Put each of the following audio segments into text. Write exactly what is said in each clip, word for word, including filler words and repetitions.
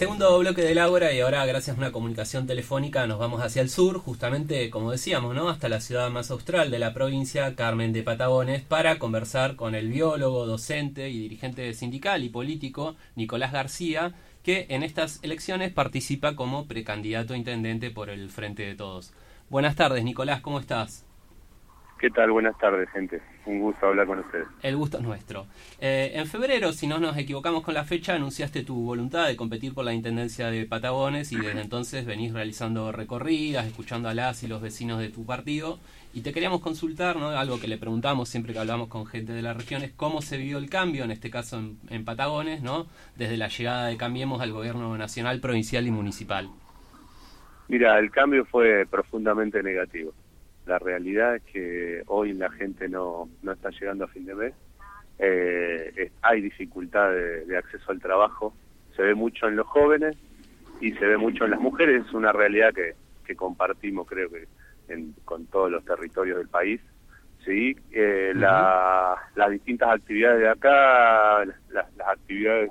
segundo bloque del Ágora, y ahora gracias a una comunicación telefónica nos vamos hacia el sur, justamente como decíamos, ¿no? Hasta la ciudad más austral de la provincia, Carmen de Patagones, para conversar con el biólogo, docente y dirigente sindical y político Nicolás García, que en estas elecciones participa como precandidato a intendente por el Frente de Todos. Buenas tardes, Nicolás, ¿cómo estás? ¿Qué tal? Buenas tardes, gente. Un gusto hablar con ustedes. El gusto es nuestro. Eh, en febrero, si no nos equivocamos con la fecha, anunciaste tu voluntad de competir por la Intendencia de Patagones y desde entonces venís realizando recorridas, escuchando a las y los vecinos de tu partido. Y te queríamos consultar, ¿no? Algo que le preguntamos siempre que hablamos con gente de la región, es cómo se vivió el cambio, en este caso en, en Patagones, ¿no? Desde la llegada de Cambiemos al gobierno nacional, provincial y municipal. Mira, el cambio fue profundamente negativo. La realidad es que hoy la gente no, no está llegando a fin de mes. Eh, es, hay dificultad de, de acceso al trabajo. Se ve mucho en los jóvenes y se ve mucho en las mujeres. Es una realidad que, que compartimos, creo que, en, con todos los territorios del país. Sí, eh, uh-huh. la, las distintas actividades de acá, las, las actividades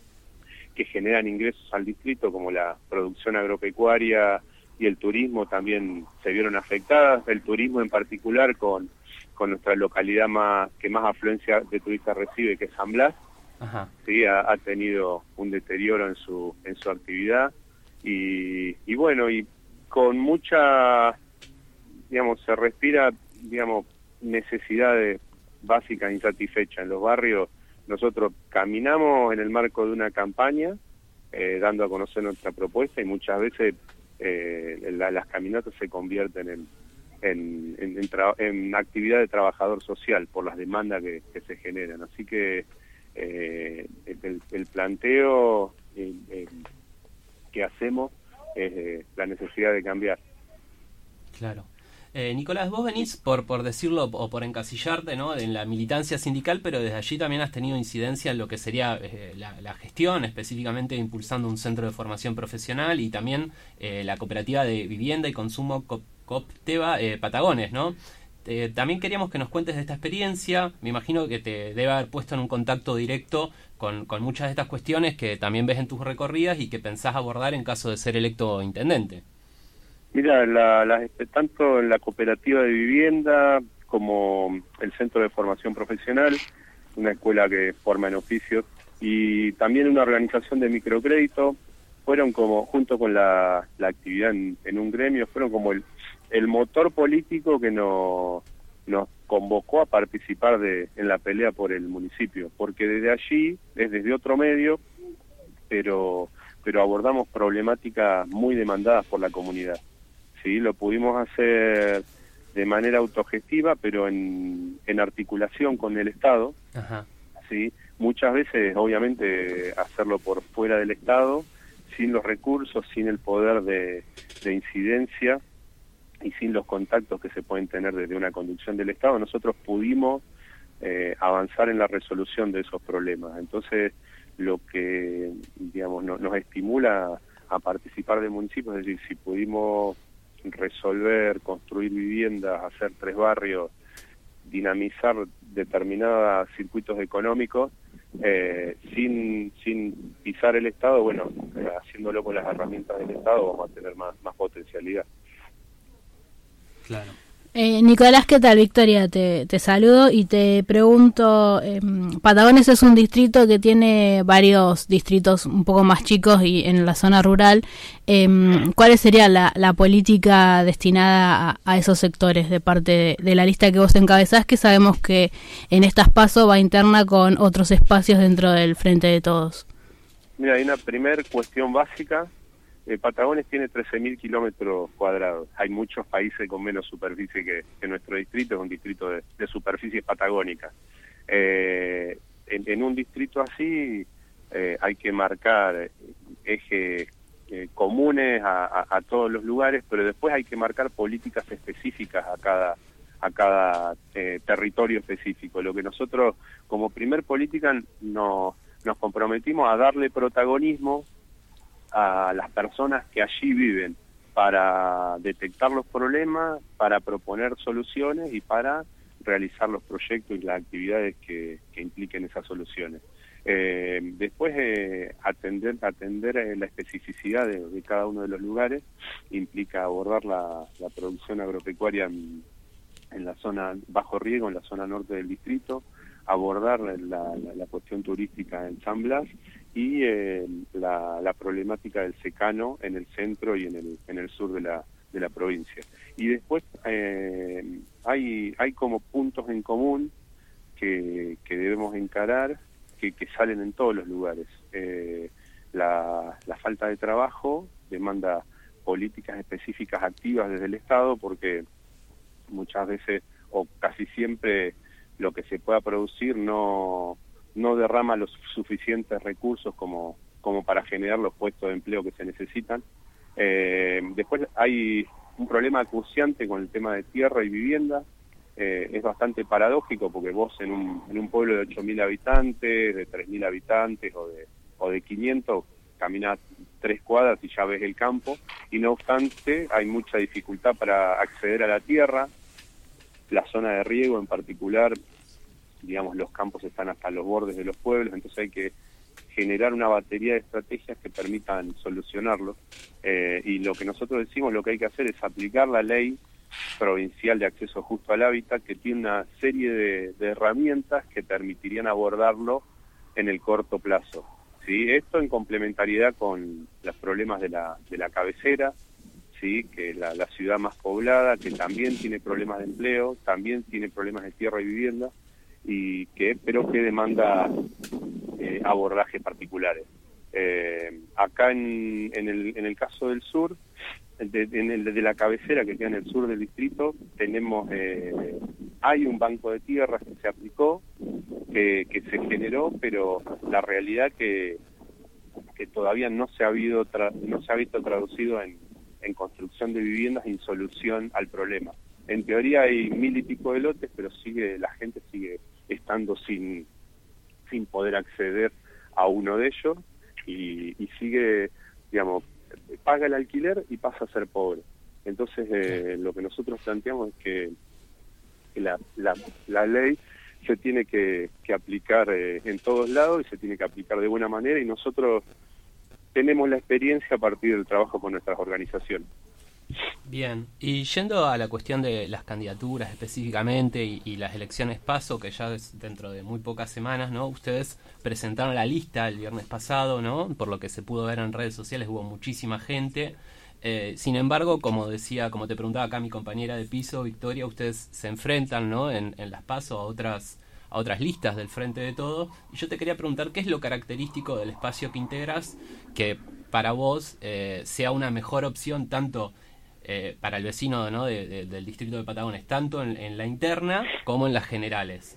que generan ingresos al distrito, como la producción agropecuaria y el turismo, también se vieron afectadas. El turismo en particular con, con nuestra localidad más que más afluencia de turistas recibe, que es San Blas. Ajá. Sí, ha, ha tenido un deterioro en su en su actividad y, y bueno, y con mucha, digamos, se respira, digamos, necesidades básicas insatisfechas en los barrios. Nosotros caminamos en el marco de una campaña eh, dando a conocer nuestra propuesta y muchas veces Eh, la, las caminatas se convierten en en, en, en, tra en actividad de trabajador social por las demandas que, que se generan. Así que eh, el, el planteo el, el, que hacemos es eh, la necesidad de cambiar. Claro. Eh, Nicolás, vos venís, por por decirlo o por encasillarte, ¿no?, en la militancia sindical, pero desde allí también has tenido incidencia en lo que sería eh, la, la gestión, específicamente impulsando un centro de formación profesional y también eh, la cooperativa de vivienda y consumo Copteva eh, Patagones, ¿no? Eh, también queríamos que nos cuentes de esta experiencia. Me imagino que te debe haber puesto en un contacto directo con, con muchas de estas cuestiones que también ves en tus recorridas y que pensás abordar en caso de ser electo intendente. Mira, la, la, tanto en la cooperativa de vivienda como el centro de formación profesional, una escuela que forma en oficios, y también una organización de microcrédito, fueron como, junto con la, la actividad en, en un gremio, fueron como el, el motor político que nos, nos convocó a participar de, en la pelea por el municipio, porque desde allí, es desde otro medio, pero, pero abordamos problemáticas muy demandadas por la comunidad. Sí, lo pudimos hacer de manera autogestiva, pero en, en articulación con el Estado. Ajá. Sí, muchas veces, obviamente, hacerlo por fuera del Estado, sin los recursos, sin el poder de, de incidencia y sin los contactos que se pueden tener desde una conducción del Estado, nosotros pudimos eh, avanzar en la resolución de esos problemas. Entonces, lo que, digamos, no, nos estimula a participar del municipio, es decir, si pudimos resolver, construir viviendas, hacer tres barrios, dinamizar determinados circuitos económicos, eh, sin sin pisar el Estado, bueno, eh, haciéndolo con las herramientas del Estado vamos a tener más, más potencialidad. Claro. Eh, Nicolás, ¿qué tal? Victoria, te, te saludo y te pregunto, eh, Patagones es un distrito que tiene varios distritos un poco más chicos y en la zona rural. Eh, ¿Cuál sería la, la política destinada a, a esos sectores de parte de, de la lista que vos encabezás, que sabemos que en estas PASO va interna con otros espacios dentro del Frente de Todos? Mira, hay una primera cuestión básica. Eh, Patagones tiene trece mil kilómetros cuadrados. Hay muchos países con menos superficie que, que nuestro distrito, es un distrito de, de superficie patagónica. Eh, en, en un distrito así eh, hay que marcar ejes eh, comunes a, a, a todos los lugares, pero después hay que marcar políticas específicas a cada a cada eh, territorio específico. Lo que nosotros, como primer política, no, nos comprometimos a darle protagonismo a las personas que allí viven para detectar los problemas, para proponer soluciones y para realizar los proyectos y las actividades que, que impliquen esas soluciones. Eh, después, eh, atender atender eh, la especificidad de, de cada uno de los lugares implica abordar la, la producción agropecuaria en, en la zona bajo riego, en la zona norte del distrito, abordar la, la, la cuestión turística en San Blas y eh, la, la problemática del secano en el centro y en el, en el sur de la, de la provincia. Y después eh, hay, hay como puntos en común que, que debemos encarar, que, que salen en todos los lugares. Eh, la, la falta de trabajo demanda políticas específicas activas desde el Estado, porque muchas veces, o casi siempre, lo que se pueda producir no, no derrama los suficientes recursos como, como para generar los puestos de empleo que se necesitan. Eh, después hay un problema acuciante con el tema de tierra y vivienda. Eh, es bastante paradójico porque vos en un, en un pueblo de ocho mil habitantes, de tres mil habitantes o de, o de quinientos, caminás tres cuadras y ya ves el campo, y no obstante hay mucha dificultad para acceder a la tierra. La zona de riego en particular, digamos, los campos están hasta los bordes de los pueblos, entonces hay que generar una batería de estrategias que permitan solucionarlo. Eh, y lo que nosotros decimos, lo que hay que hacer es aplicar la ley provincial de acceso justo al hábitat, que tiene una serie de, de herramientas que permitirían abordarlo en el corto plazo. ¿Sí? Esto en complementariedad con los problemas de la, de la cabecera, ¿sí? Que la, la ciudad más poblada, que también tiene problemas de empleo, también tiene problemas de tierra y vivienda, y que pero que demanda eh, abordajes particulares. Eh, acá en, en, el, en el caso del sur, de, en el de la cabecera que queda en el sur del distrito, tenemos eh, hay un banco de tierras que se aplicó, que, que se generó, pero la realidad que que todavía no se ha habido tra no se ha visto traducido en, en construcción de viviendas y en solución al problema. En teoría hay mil y pico de lotes, pero sigue la gente sigue estando sin sin poder acceder a uno de ellos y, y sigue, digamos, paga el alquiler y pasa a ser pobre. Entonces eh, lo que nosotros planteamos es que la, la, la ley se tiene que, que aplicar eh, en todos lados y se tiene que aplicar de buena manera, y nosotros tenemos la experiencia a partir del trabajo con nuestras organizaciones. Bien, y yendo a la cuestión de las candidaturas específicamente y, y las elecciones PASO, que ya es dentro de muy pocas semanas, ¿no? Ustedes presentaron la lista el viernes pasado, ¿no? Por lo que se pudo ver en redes sociales, hubo muchísima gente. Eh, sin embargo, como decía, como te preguntaba acá mi compañera de piso, Victoria, ustedes se enfrentan, ¿no? En, en las PASO a otras a otras listas del Frente de Todo, y yo te quería preguntar qué es lo característico del espacio que integras que para vos eh, sea una mejor opción tanto eh, para el vecino, ¿no? de, de, del distrito de Patagones, tanto en, en la interna como en las generales.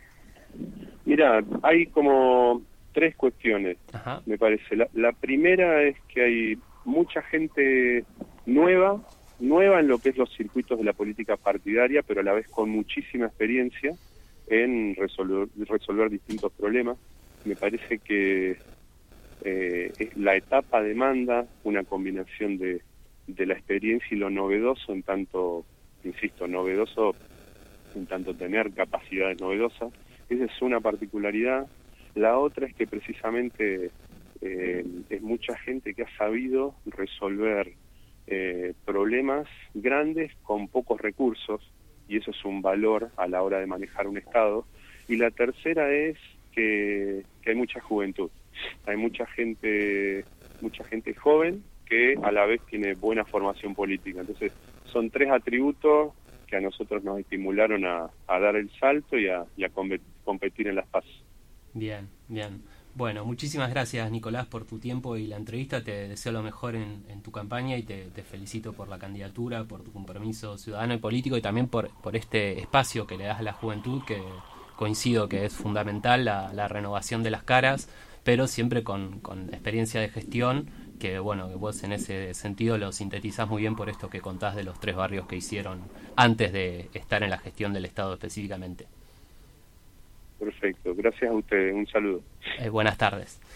Mira, hay como tres cuestiones. Ajá. Me parece. La, la primera es que hay mucha gente nueva, nueva en lo que es los circuitos de la política partidaria, pero a la vez con muchísima experiencia en resolver, resolver distintos problemas. Me parece que eh, la etapa demanda una combinación de, de la experiencia y lo novedoso, en tanto, insisto, novedoso, en tanto tener capacidades novedosas. Esa es una particularidad. La otra es que precisamente eh, es mucha gente que ha sabido resolver eh, problemas grandes con pocos recursos, y eso es un valor a la hora de manejar un Estado. Y la tercera es que, que hay mucha juventud, hay mucha gente, mucha gente joven que a la vez tiene buena formación política. Entonces son tres atributos que a nosotros nos estimularon a, a dar el salto y a, y a competir en las PASO. Bien, bien. Bueno, muchísimas gracias, Nicolás, por tu tiempo y la entrevista. Te deseo lo mejor en, en tu campaña y te, te felicito por la candidatura, por tu compromiso ciudadano y político, y también por, por este espacio que le das a la juventud, que coincido que es fundamental, la, la renovación de las caras, pero siempre con, con experiencia de gestión, que bueno, que vos en ese sentido lo sintetizás muy bien por esto que contás de los tres barrios que hicieron antes de estar en la gestión del Estado específicamente. Perfecto, gracias a ustedes, un saludo. Eh, buenas tardes.